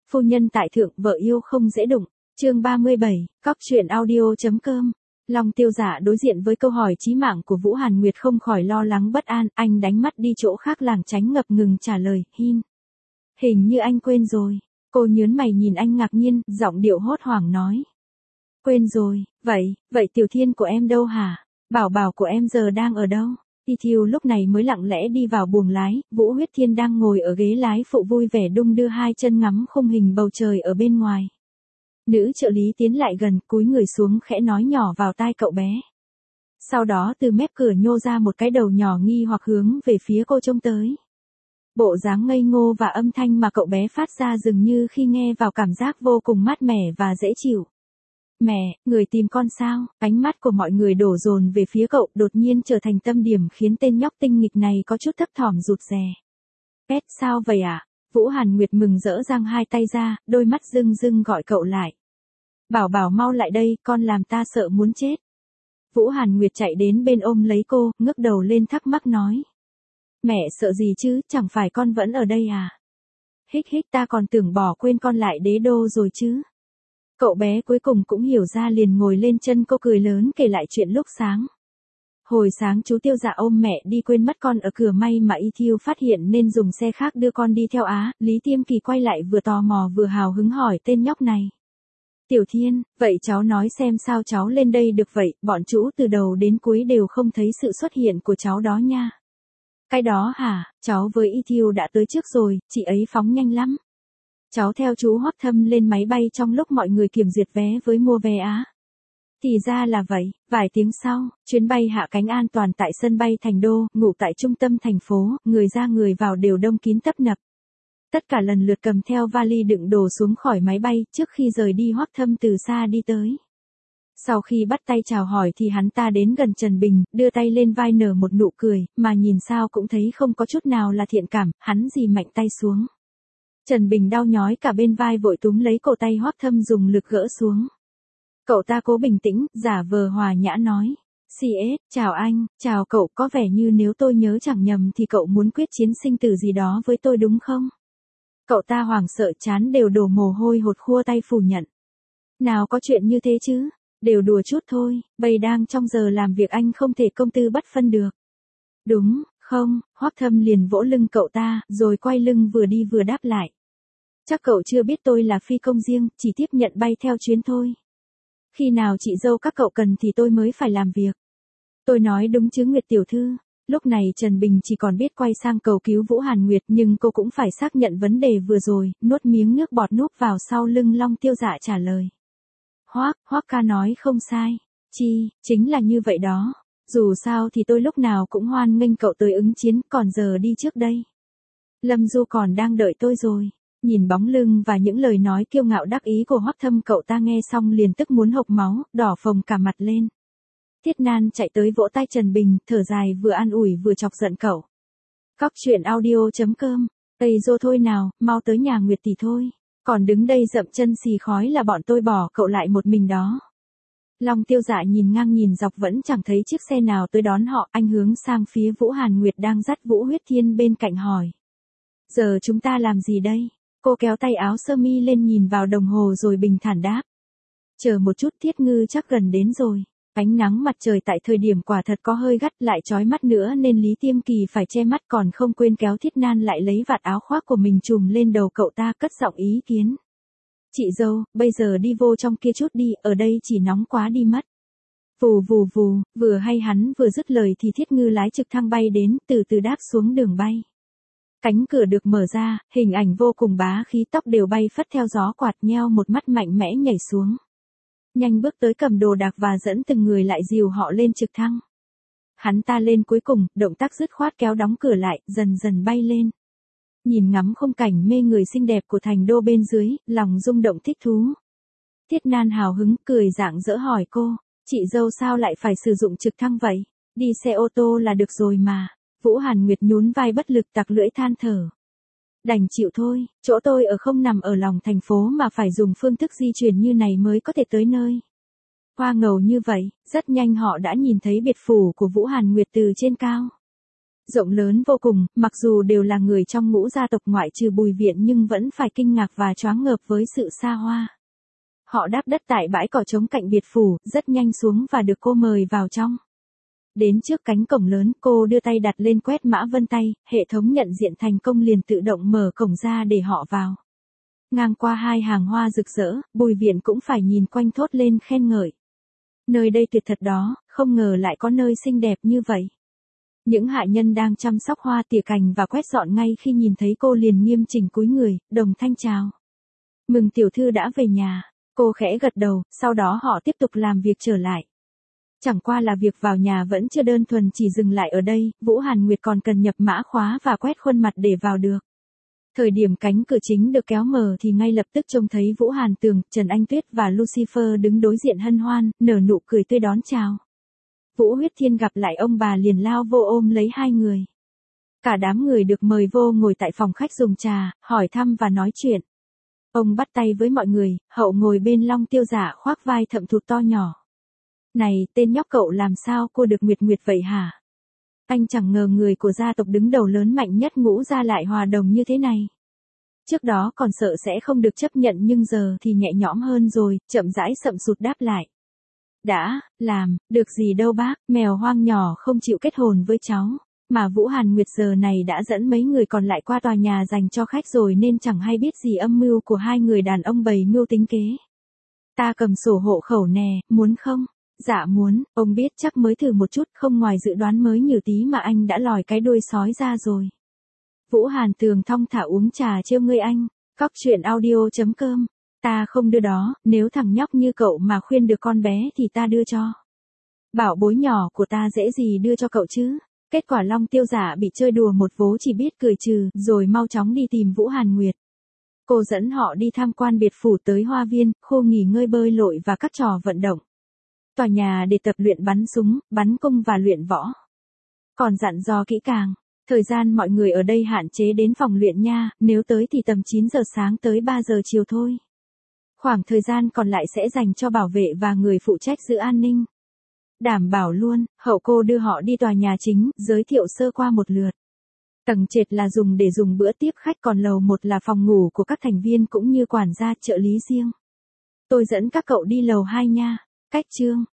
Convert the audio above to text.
Phu nhân tại thượng, vợ yêu không dễ đụng. Chương 37, Cóc truyện audio.com. Long Tiêu Dạ đối diện với câu hỏi chí mạng của Vũ Hàn Nguyệt không khỏi lo lắng bất an, anh đánh mắt đi chỗ khác lảng tránh ngập ngừng trả lời, Hình như anh quên rồi. Cô nhớn mày nhìn anh ngạc nhiên, giọng điệu hốt hoảng nói. Quên rồi, vậy Tiểu Thiên của em đâu hả? Bảo bảo của em giờ đang ở đâu? Ti Thiêu lúc này mới lặng lẽ đi vào buồng lái, Vũ Huyết Thiên đang ngồi ở ghế lái phụ vui vẻ đung đưa hai chân ngắm khung hình bầu trời ở bên ngoài. Nữ trợ lý tiến lại gần, cúi người xuống khẽ nói nhỏ vào tai cậu bé. Sau đó từ mép cửa nhô ra một cái đầu nhỏ nghi hoặc hướng về phía cô trông tới. Bộ dáng ngây ngô và âm thanh mà cậu bé phát ra dường như khi nghe vào cảm giác vô cùng mát mẻ và dễ chịu. Mẹ, người tìm con sao? Ánh mắt của mọi người đổ dồn về phía cậu, đột nhiên trở thành tâm điểm khiến tên nhóc tinh nghịch này có chút thấp thỏm rụt rè. Pet sao vậy ạ? Vũ Hàn Nguyệt mừng rỡ giang hai tay ra, đôi mắt rưng rưng gọi cậu lại. Bảo bảo mau lại đây, con làm ta sợ muốn chết. Vũ Hàn Nguyệt chạy đến bên ôm lấy cô, ngước đầu lên thắc mắc nói. Mẹ sợ gì chứ, chẳng phải con vẫn ở đây à? Hích ta còn tưởng bỏ quên con lại đế đô rồi chứ. Cậu bé cuối cùng cũng hiểu ra liền ngồi lên chân cô cười lớn kể lại chuyện lúc sáng. Hồi sáng chú Tiêu Dạ ôm mẹ đi quên mất con ở cửa, may mà Y Thiêu phát hiện nên dùng xe khác đưa con đi theo Á. Lý Tiêm Kỳ quay lại vừa tò mò vừa hào hứng hỏi tên nhóc này. Tiểu Thiên, vậy cháu nói xem sao cháu lên đây được vậy, bọn chú từ đầu đến cuối đều không thấy sự xuất hiện của cháu đó nha. Cái đó hả, cháu với Y Thiêu đã tới trước rồi, chị ấy phóng nhanh lắm. Cháu theo chú Hoắc Thâm lên máy bay trong lúc mọi người kiểm duyệt vé với mua vé Á. Thì ra là vậy, vài tiếng sau, chuyến bay hạ cánh an toàn tại sân bay Thành Đô, ngủ tại trung tâm thành phố, người ra người vào đều đông kín tấp nập. Tất cả lần lượt cầm theo vali đựng đồ xuống khỏi máy bay, trước khi rời đi Hoắc Thâm từ xa đi tới. Sau khi bắt tay chào hỏi thì hắn ta đến gần Trần Bình, đưa tay lên vai nở một nụ cười, mà nhìn sao cũng thấy không có chút nào là thiện cảm, hắn dì mạnh tay xuống. Trần Bình đau nhói cả bên vai vội túm lấy cổ tay Hoắc Thâm dùng lực gỡ xuống. Cậu ta cố bình tĩnh, giả vờ hòa nhã nói. CS, chào anh, chào cậu, có vẻ như nếu tôi nhớ chẳng nhầm thì cậu muốn quyết chiến sinh tử gì đó với tôi đúng không? Cậu ta hoảng sợ chán đều đổ mồ hôi hột khua tay phủ nhận. Nào có chuyện như thế chứ, đều đùa chút thôi, bây đang trong giờ làm việc anh không thể công tư bất phân được. Đúng, không, Hoắc Thâm liền vỗ lưng cậu ta, rồi quay lưng vừa đi vừa đáp lại. Chắc cậu chưa biết tôi là phi công riêng, chỉ tiếp nhận bay theo chuyến thôi. Khi nào chị dâu các cậu cần thì tôi mới phải làm việc. Tôi nói đúng chứ Nguyệt tiểu thư. Lúc này Trần Bình chỉ còn biết quay sang cầu cứu Vũ Hàn Nguyệt, nhưng cô cũng phải xác nhận vấn đề vừa rồi, nuốt miếng nước bọt núp vào sau lưng Long Tiêu Dạ trả lời. Hoắc ca nói không sai. Chính là như vậy đó. Dù sao thì tôi lúc nào cũng hoan nghênh cậu tới ứng chiến, còn giờ đi trước đây. Lâm Du còn đang đợi tôi rồi. Nhìn bóng lưng và những lời nói kiêu ngạo đắc ý của Hoắc Thâm, cậu ta nghe xong liền tức muốn hộc máu, đỏ phồng cả mặt lên. Thiết Nan chạy tới vỗ tay Trần Bình, thở dài vừa an ủi vừa chọc giận cậu. Cóc truyện audio.com. Ây dô thôi nào, mau tới nhà Nguyệt tỷ thôi. Còn đứng đây dậm chân xì khói là bọn tôi bỏ cậu lại một mình đó. Long Tiêu Dạ nhìn ngang nhìn dọc vẫn chẳng thấy chiếc xe nào tới đón họ, anh hướng sang phía Vũ Hàn Nguyệt đang dắt Vũ Huyết Thiên bên cạnh hỏi. Giờ chúng ta làm gì đây? Cô kéo tay áo sơ mi lên nhìn vào đồng hồ rồi bình thản đáp. Chờ một chút, Thiết Ngư chắc gần đến rồi. Ánh nắng mặt trời tại thời điểm quả thật có hơi gắt, lại chói mắt nữa nên Lý Tiêm Kỳ phải che mắt, còn không quên kéo Thiết Nan lại lấy vạt áo khoác của mình trùm lên đầu cậu ta, cất giọng ý kiến. Chị dâu, bây giờ đi vô trong kia chút đi, ở đây chỉ nóng quá đi mất. Vù vù vù, vừa hay hắn vừa dứt lời thì Thiết Ngư lái trực thăng bay đến, từ từ đáp xuống đường bay. Cánh cửa được mở ra, hình ảnh vô cùng bá khí, tóc đều bay phất theo gió quạt, nheo một mắt mạnh mẽ nhảy xuống. Nhanh bước tới cầm đồ đạc và dẫn từng người lại dìu họ lên trực thăng. Hắn ta lên cuối cùng, động tác dứt khoát kéo đóng cửa lại, dần dần bay lên. Nhìn ngắm khung cảnh mê người xinh đẹp của Thành Đô bên dưới, lòng rung động thích thú. Thiết Nan hào hứng, cười rạng rỡ hỏi cô, chị dâu sao lại phải sử dụng trực thăng vậy? Đi xe ô tô là được rồi mà. Vũ Hàn Nguyệt nhún vai bất lực tặc lưỡi than thở. Đành chịu thôi, chỗ tôi ở không nằm ở lòng thành phố mà phải dùng phương thức di chuyển như này mới có thể tới nơi. Hoa ngầu như vậy, rất nhanh họ đã nhìn thấy biệt phủ của Vũ Hàn Nguyệt từ trên cao. Rộng lớn vô cùng, mặc dù đều là người trong ngũ gia tộc ngoại trừ Bùi Viện nhưng vẫn phải kinh ngạc và choáng ngợp với sự xa hoa. Họ đáp đất tại bãi cỏ trống cạnh biệt phủ, rất nhanh xuống và được cô mời vào trong. Đến trước cánh cổng lớn, cô đưa tay đặt lên quét mã vân tay, hệ thống nhận diện thành công liền tự động mở cổng ra để họ vào. Ngang qua hai hàng hoa rực rỡ, Bùi Viện cũng phải nhìn quanh thốt lên khen ngợi. Nơi đây tuyệt thật đó, không ngờ lại có nơi xinh đẹp như vậy. Những hạ nhân đang chăm sóc hoa tỉa cành và quét dọn ngay khi nhìn thấy cô liền nghiêm chỉnh cúi người, đồng thanh chào. Mừng tiểu thư đã về nhà, cô khẽ gật đầu, sau đó họ tiếp tục làm việc trở lại. Chẳng qua là việc vào nhà vẫn chưa đơn thuần chỉ dừng lại ở đây, Vũ Hàn Nguyệt còn cần nhập mã khóa và quét khuôn mặt để vào được. Thời điểm cánh cửa chính được kéo mở thì ngay lập tức trông thấy Vũ Hàn Tường, Trần Anh Tuyết và Lucifer đứng đối diện hân hoan, nở nụ cười tươi đón chào. Vũ Huyết Thiên gặp lại ông bà liền lao vô ôm lấy hai người. Cả đám người được mời vô ngồi tại phòng khách dùng trà, hỏi thăm và nói chuyện. Ông bắt tay với mọi người, hậu ngồi bên Long Tiêu Dạ khoác vai thậm thụt to nhỏ. Này, tên nhóc cậu làm sao cô được nguyệt nguyệt vậy hả? Anh chẳng ngờ người của gia tộc đứng đầu lớn mạnh nhất ngũ gia lại hòa đồng như thế này. Trước đó còn sợ sẽ không được chấp nhận nhưng giờ thì nhẹ nhõm hơn rồi, chậm rãi sậm sụt đáp lại. Đã, làm, được gì đâu bác, mèo hoang nhỏ không chịu kết hôn với cháu. Mà Vũ Hàn Nguyệt giờ này đã dẫn mấy người còn lại qua tòa nhà dành cho khách rồi nên chẳng hay biết gì âm mưu của hai người đàn ông bày mưu tính kế. Ta cầm sổ hộ khẩu nè, muốn không? Dạ muốn, ông biết chắc mới thử một chút, không ngoài dự đoán mới nhiều tí mà anh đã lòi cái đuôi sói ra rồi. Vũ Hàn Tường thong thả uống trà trêu ngươi anh, cóc truyện audio.com. Ta không đưa đó, nếu thằng nhóc như cậu mà khuyên được con bé thì ta đưa cho. Bảo bối nhỏ của ta dễ gì đưa cho cậu chứ. Kết quả Long Tiêu Giả bị chơi đùa một vố chỉ biết cười trừ, rồi mau chóng đi tìm Vũ Hàn Nguyệt. Cô dẫn họ đi tham quan biệt phủ tới hoa viên, khu nghỉ ngơi bơi lội và các trò vận động. Tòa nhà để tập luyện bắn súng, bắn cung và luyện võ. Còn dặn dò kỹ càng, thời gian mọi người ở đây hạn chế đến phòng luyện nha, nếu tới thì tầm 9 giờ sáng tới 3 giờ chiều thôi. Khoảng thời gian còn lại sẽ dành cho bảo vệ và người phụ trách giữ an ninh. Đảm bảo luôn, hậu cô đưa họ đi tòa nhà chính, giới thiệu sơ qua một lượt. Tầng trệt là dùng để dùng bữa tiếp khách còn lầu 1 là phòng ngủ của các thành viên cũng như quản gia trợ lý riêng. Tôi dẫn các cậu đi lầu 2 nha. Cách chương